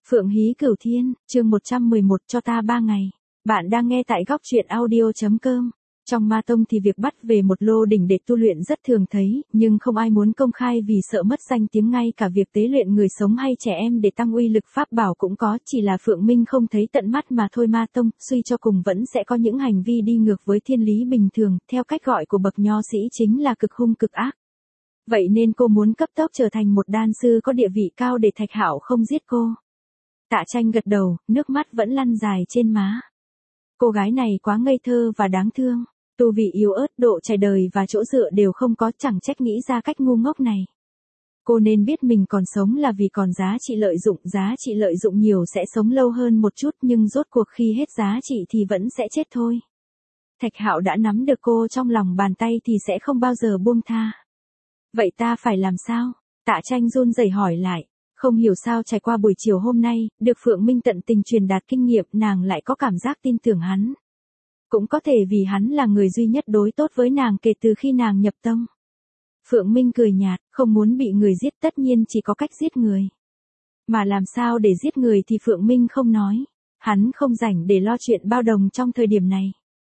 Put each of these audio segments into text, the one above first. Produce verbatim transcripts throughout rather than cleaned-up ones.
Phượng Hí Cửu Thiên, chương một trăm mười một cho ta ba ngày. Bạn đang nghe tại góc truyện audio.com. Trong ma tông thì việc bắt về một lô đỉnh để tu luyện rất thường thấy, nhưng không ai muốn công khai vì sợ mất danh tiếng, ngay cả việc tế luyện người sống hay trẻ em để tăng uy lực pháp bảo cũng có, chỉ là Phượng Minh không thấy tận mắt mà thôi. Ma tông, suy cho cùng vẫn sẽ có những hành vi đi ngược với thiên lý bình thường, theo cách gọi của bậc nho sĩ chính là cực hung cực ác. Vậy nên cô muốn cấp tốc trở thành một đan sư có địa vị cao để Thạch Hạo không giết cô. Tạ Tranh gật đầu, nước mắt vẫn lăn dài trên má. Cô gái này quá ngây thơ và đáng thương, tu vị yếu ớt, độ trải đời và chỗ dựa đều không có, chẳng trách nghĩ ra cách ngu ngốc này. Cô nên biết mình còn sống là vì còn giá trị lợi dụng, giá trị lợi dụng nhiều sẽ sống lâu hơn một chút, nhưng rốt cuộc khi hết giá trị thì vẫn sẽ chết thôi. Thạch Hạo đã nắm được cô trong lòng bàn tay thì sẽ không bao giờ buông tha. Vậy ta phải làm sao? Tạ Tranh run rẩy hỏi lại. Không hiểu sao trải qua buổi chiều hôm nay, được Phượng Minh tận tình truyền đạt kinh nghiệm, nàng lại có cảm giác tin tưởng hắn. Cũng có thể vì hắn là người duy nhất đối tốt với nàng kể từ khi nàng nhập tông. Phượng Minh cười nhạt, không muốn bị người giết tất nhiên chỉ có cách giết người. Mà làm sao để giết người thì Phượng Minh không nói. Hắn không rảnh để lo chuyện bao đồng trong thời điểm này.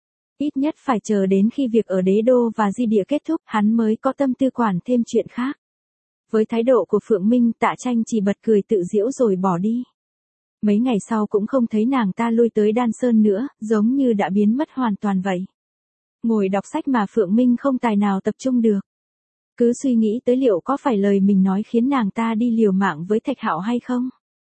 Ít nhất phải chờ đến khi việc ở đế đô và di địa kết thúc, hắn mới có tâm tư quản thêm chuyện khác. Với thái độ của Phượng Minh, Tạ Tranh chỉ bật cười tự giễu rồi bỏ đi. Mấy ngày sau cũng không thấy nàng ta lui tới Đan Sơn nữa, giống như đã biến mất hoàn toàn vậy. Ngồi đọc sách mà Phượng Minh không tài nào tập trung được. Cứ suy nghĩ tới liệu có phải lời mình nói khiến nàng ta đi liều mạng với Thạch Hạo hay không.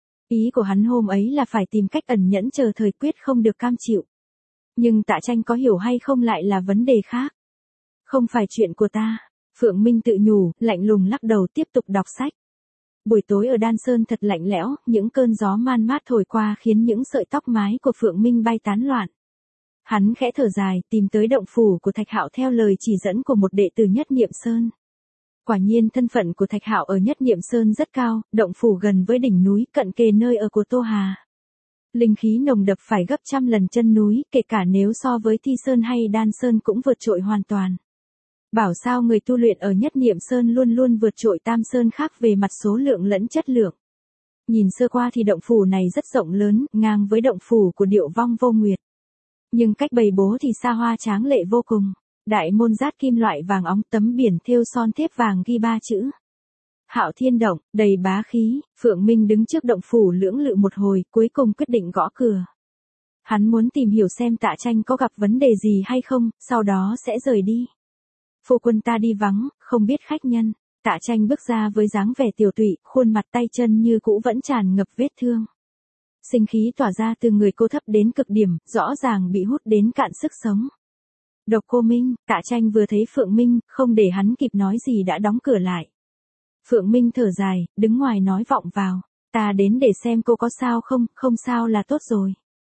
Ý của hắn hôm ấy là phải tìm cách ẩn nhẫn chờ thời quyết không được cam chịu. Nhưng Tạ Tranh có hiểu hay không lại là vấn đề khác. Không phải chuyện của ta. Phượng Minh tự nhủ, lạnh lùng lắc đầu tiếp tục đọc sách. Buổi tối ở Đan Sơn thật lạnh lẽo, những cơn gió man mát thổi qua khiến những sợi tóc mái của Phượng Minh bay tán loạn. Hắn khẽ thở dài, tìm tới động phủ của Thạch Hạo theo lời chỉ dẫn của một đệ tử Nhất Niệm Sơn. Quả nhiên thân phận của Thạch Hạo ở Nhất Niệm Sơn rất cao, động phủ gần với đỉnh núi, cận kề nơi ở của Tô Hà. Linh khí nồng đậm phải gấp trăm lần chân núi, kể cả nếu so với Thi Sơn hay Đan Sơn cũng vượt trội hoàn toàn. Bảo sao người tu luyện ở Nhất Niệm Sơn luôn luôn vượt trội Tam Sơn khác về mặt số lượng lẫn chất lượng. Nhìn sơ qua thì động phủ này rất rộng lớn, ngang với động phủ của Điệu Vong Vô Nguyệt. Nhưng cách bày bố thì xa hoa tráng lệ vô cùng. Đại môn rát kim loại vàng óng, tấm biển thêu son thép vàng ghi ba chữ. Hạo Thiên Động, đầy bá khí. Phượng Minh đứng trước động phủ lưỡng lự một hồi, cuối cùng quyết định gõ cửa. Hắn muốn tìm hiểu xem Tạ Tranh có gặp vấn đề gì hay không, sau đó sẽ rời đi. Phu quân ta đi vắng, không biết khách nhân. Tạ Tranh bước ra với dáng vẻ tiểu tụy, khuôn mặt tay chân như cũ vẫn tràn ngập vết thương. Sinh khí tỏa ra từ người cô thấp đến cực điểm, rõ ràng bị hút đến cạn sức sống. Độc Cô Minh, Tạ Tranh vừa thấy Phượng Minh, không để hắn kịp nói gì đã đóng cửa lại. Phượng Minh thở dài, đứng ngoài nói vọng vào. Ta đến để xem cô có sao không, không sao là tốt rồi.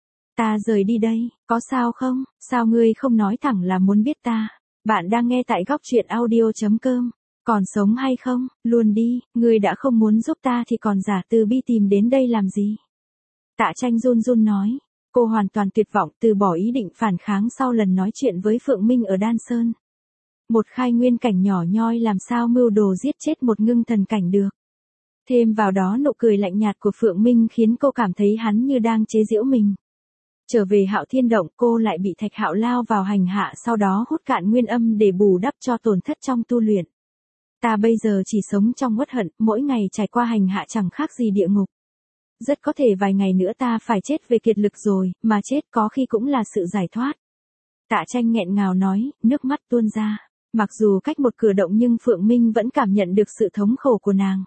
Ta rời đi đây, có sao không, sao ngươi không nói thẳng là muốn biết ta. Bạn đang nghe tại góc truyện audio.com. Còn sống hay không, luôn đi, ngươi đã không muốn giúp ta thì còn giả từ bi tìm đến đây làm gì. Tạ Tranh run run nói, cô hoàn toàn tuyệt vọng từ bỏ ý định phản kháng sau lần nói chuyện với Phượng Minh ở Đan Sơn. Một khai nguyên cảnh nhỏ nhoi làm sao mưu đồ giết chết một ngưng thần cảnh được. Thêm vào đó nụ cười lạnh nhạt của Phượng Minh khiến cô cảm thấy hắn như đang chế giễu mình. Trở về Hạo Thiên Động, cô lại bị Thạch Hạo lao vào hành hạ, sau đó hút cạn nguyên âm để bù đắp cho tổn thất trong tu luyện. Ta bây giờ chỉ sống trong uất hận, mỗi ngày trải qua hành hạ chẳng khác gì địa ngục. Rất có thể vài ngày nữa ta phải chết về kiệt lực rồi, mà chết có khi cũng là sự giải thoát. Tạ Tranh nghẹn ngào nói, nước mắt tuôn ra. Mặc dù cách một cửa động nhưng Phượng Minh vẫn cảm nhận được sự thống khổ của nàng.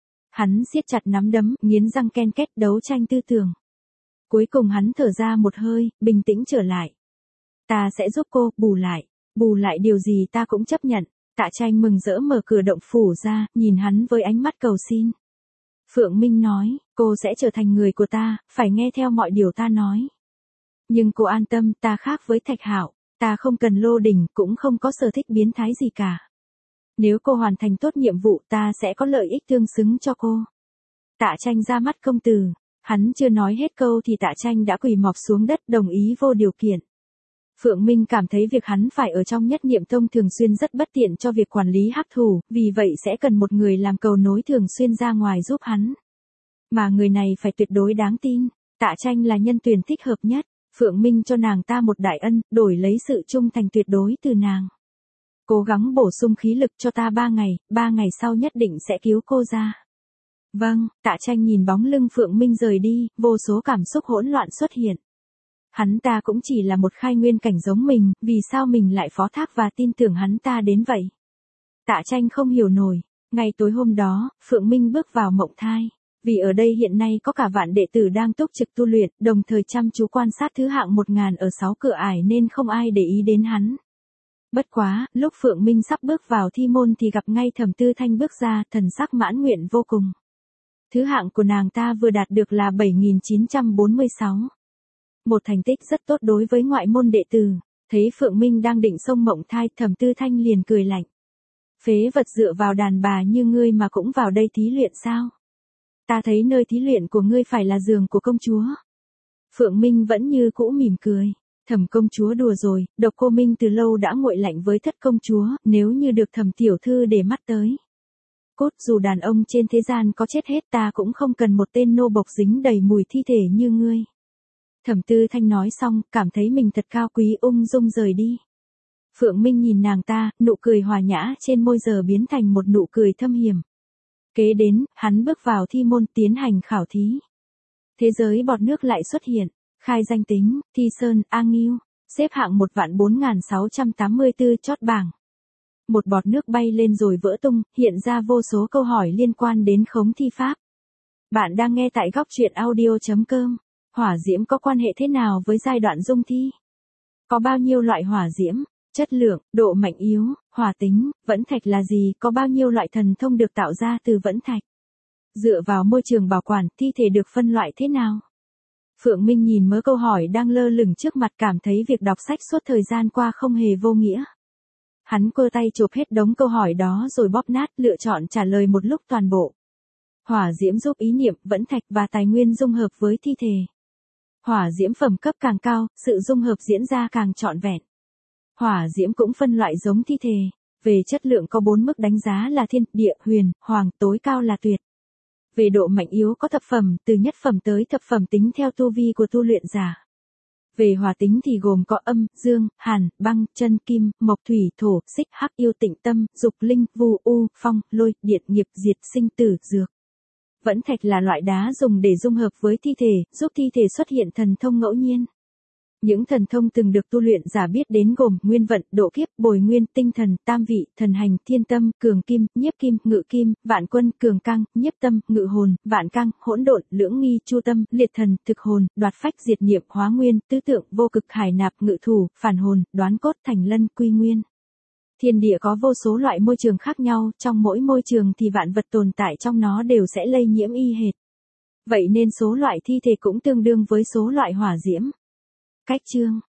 Hắn siết chặt nắm đấm, nghiến răng ken két đấu tranh tư tưởng. Cuối cùng hắn thở ra một hơi, bình tĩnh trở lại. Ta sẽ giúp cô, bù lại. Bù lại điều gì ta cũng chấp nhận. Tạ Tranh mừng rỡ mở cửa động phủ ra, nhìn hắn với ánh mắt cầu xin. Phượng Minh nói, cô sẽ trở thành người của ta, phải nghe theo mọi điều ta nói. Nhưng cô an tâm, ta khác với Thạch Hạo, ta không cần lô đỉnh, cũng không có sở thích biến thái gì cả. Nếu cô hoàn thành tốt nhiệm vụ ta sẽ có lợi ích tương xứng cho cô. Tạ Tranh ra mắt công tử. Hắn chưa nói hết câu thì Tạ Tranh đã quỳ mọp xuống đất đồng ý vô điều kiện. Phượng Minh cảm thấy việc hắn phải ở trong Nhất Niệm Tông thường xuyên rất bất tiện cho việc quản lý hắc thủ, vì vậy sẽ cần một người làm cầu nối thường xuyên ra ngoài giúp hắn. Mà người này phải tuyệt đối đáng tin, Tạ Tranh là nhân tuyển thích hợp nhất, Phượng Minh cho nàng ta một đại ân, đổi lấy sự trung thành tuyệt đối từ nàng. Cố gắng bổ sung khí lực cho ta ba ngày, ba ngày sau nhất định sẽ cứu cô ra. Vâng, Tạ Tranh nhìn bóng lưng Phượng Minh rời đi, vô số cảm xúc hỗn loạn xuất hiện. Hắn ta cũng chỉ là một khai nguyên cảnh giống mình, vì sao mình lại phó thác và tin tưởng hắn ta đến vậy? Tạ Tranh không hiểu nổi. Ngày tối hôm đó, Phượng Minh bước vào mộng thai. Vì ở đây hiện nay có cả vạn đệ tử đang túc trực tu luyện, đồng thời chăm chú quan sát thứ hạng một ngàn ở sáu cửa ải nên không ai để ý đến hắn. Bất quá, lúc Phượng Minh sắp bước vào thi môn thì gặp ngay Thẩm Tư Thanh bước ra, thần sắc mãn nguyện vô cùng. Thứ hạng của nàng ta vừa đạt được là bảy nghìn chín trăm bốn mươi sáu. Một thành tích rất tốt đối với ngoại môn đệ tử. Thấy Phượng Minh đang định xông mộng thai, Thẩm Tư Thanh liền cười lạnh. Phế vật dựa vào đàn bà như ngươi mà cũng vào đây thí luyện sao? Ta thấy nơi thí luyện của ngươi phải là giường của công chúa. Phượng Minh vẫn như cũ mỉm cười. Thẩm công chúa đùa rồi, Độc Cô Minh từ lâu đã nguội lạnh với Thất công chúa, nếu như được Thẩm tiểu thư để mắt tới. Cốt dù đàn ông trên thế gian có chết hết ta cũng không cần một tên nô bộc dính đầy mùi thi thể như ngươi. Thẩm Tư Thanh nói xong, cảm thấy mình thật cao quý, ung dung rời đi. Phượng Minh nhìn nàng ta, nụ cười hòa nhã trên môi giờ biến thành một nụ cười thâm hiểm. Kế đến, hắn bước vào thi môn tiến hành khảo thí. Thế giới bọt nước lại xuất hiện, khai danh tính, Thi Sơn, A Nghiêu, xếp hạng một vạn bốn nghìn sáu trăm tám mươi tư chót bảng. Một bọt nước bay lên rồi vỡ tung, hiện ra vô số câu hỏi liên quan đến khống thi pháp. Bạn đang nghe tại góc truyện audio chấm com. Hỏa diễm có quan hệ thế nào với giai đoạn dung thi? Có bao nhiêu loại hỏa diễm? Chất lượng, độ mạnh yếu, hỏa tính, vẫn thạch là gì? Có bao nhiêu loại thần thông được tạo ra từ vẫn thạch? Dựa vào môi trường bảo quản, thi thể được phân loại thế nào? Phượng Minh nhìn mớ câu hỏi đang lơ lửng trước mặt, cảm thấy việc đọc sách suốt thời gian qua không hề vô nghĩa. Hắn quơ tay chộp hết đống câu hỏi đó rồi bóp nát, lựa chọn trả lời một lúc toàn bộ. Hỏa diễm giúp ý niệm, vẫn thạch và tài nguyên dung hợp với thi thể. Hỏa diễm phẩm cấp càng cao, sự dung hợp diễn ra càng trọn vẹn. Hỏa diễm cũng phân loại giống thi thể. Về chất lượng có bốn mức đánh giá là thiên, địa, huyền, hoàng, tối cao là tuyệt. Về độ mạnh yếu có thập phẩm, từ nhất phẩm tới thập phẩm tính theo tu vi của tu luyện giả. Về hỏa tính thì gồm có âm, dương, hàn, băng, chân, kim, mộc, thủy, thổ, xích, hắc, yêu, tịnh, tâm, dục, linh, vu, u, phong, lôi, điện, nghiệp, diệt, sinh, tử, dược. Vẫn thạch là loại đá dùng để dung hợp với thi thể, giúp thi thể xuất hiện thần thông ngẫu nhiên. Những thần thông từng được tu luyện giả biết đến gồm nguyên vận, độ kiếp, bồi nguyên, tinh thần, tam vị, thần hành, thiên tâm, cường kim, nhiếp kim, ngự kim, vạn quân, cường căng, nhiếp tâm, ngự hồn, vạn căng, hỗn độn, lưỡng nghi, chu tâm, liệt thần, thực hồn, đoạt phách, diệt niệm, hóa nguyên, tứ tượng, vô cực, hải nạp, ngự thủ, phản hồn, đoán cốt, thành lân, quy nguyên. Thiên địa có vô số loại môi trường khác nhau, trong mỗi môi trường thì vạn vật tồn tại trong nó đều sẽ lây nhiễm y hệt. Vậy nên số loại thi thể cũng tương đương với số loại hỏa diễm. Cách chương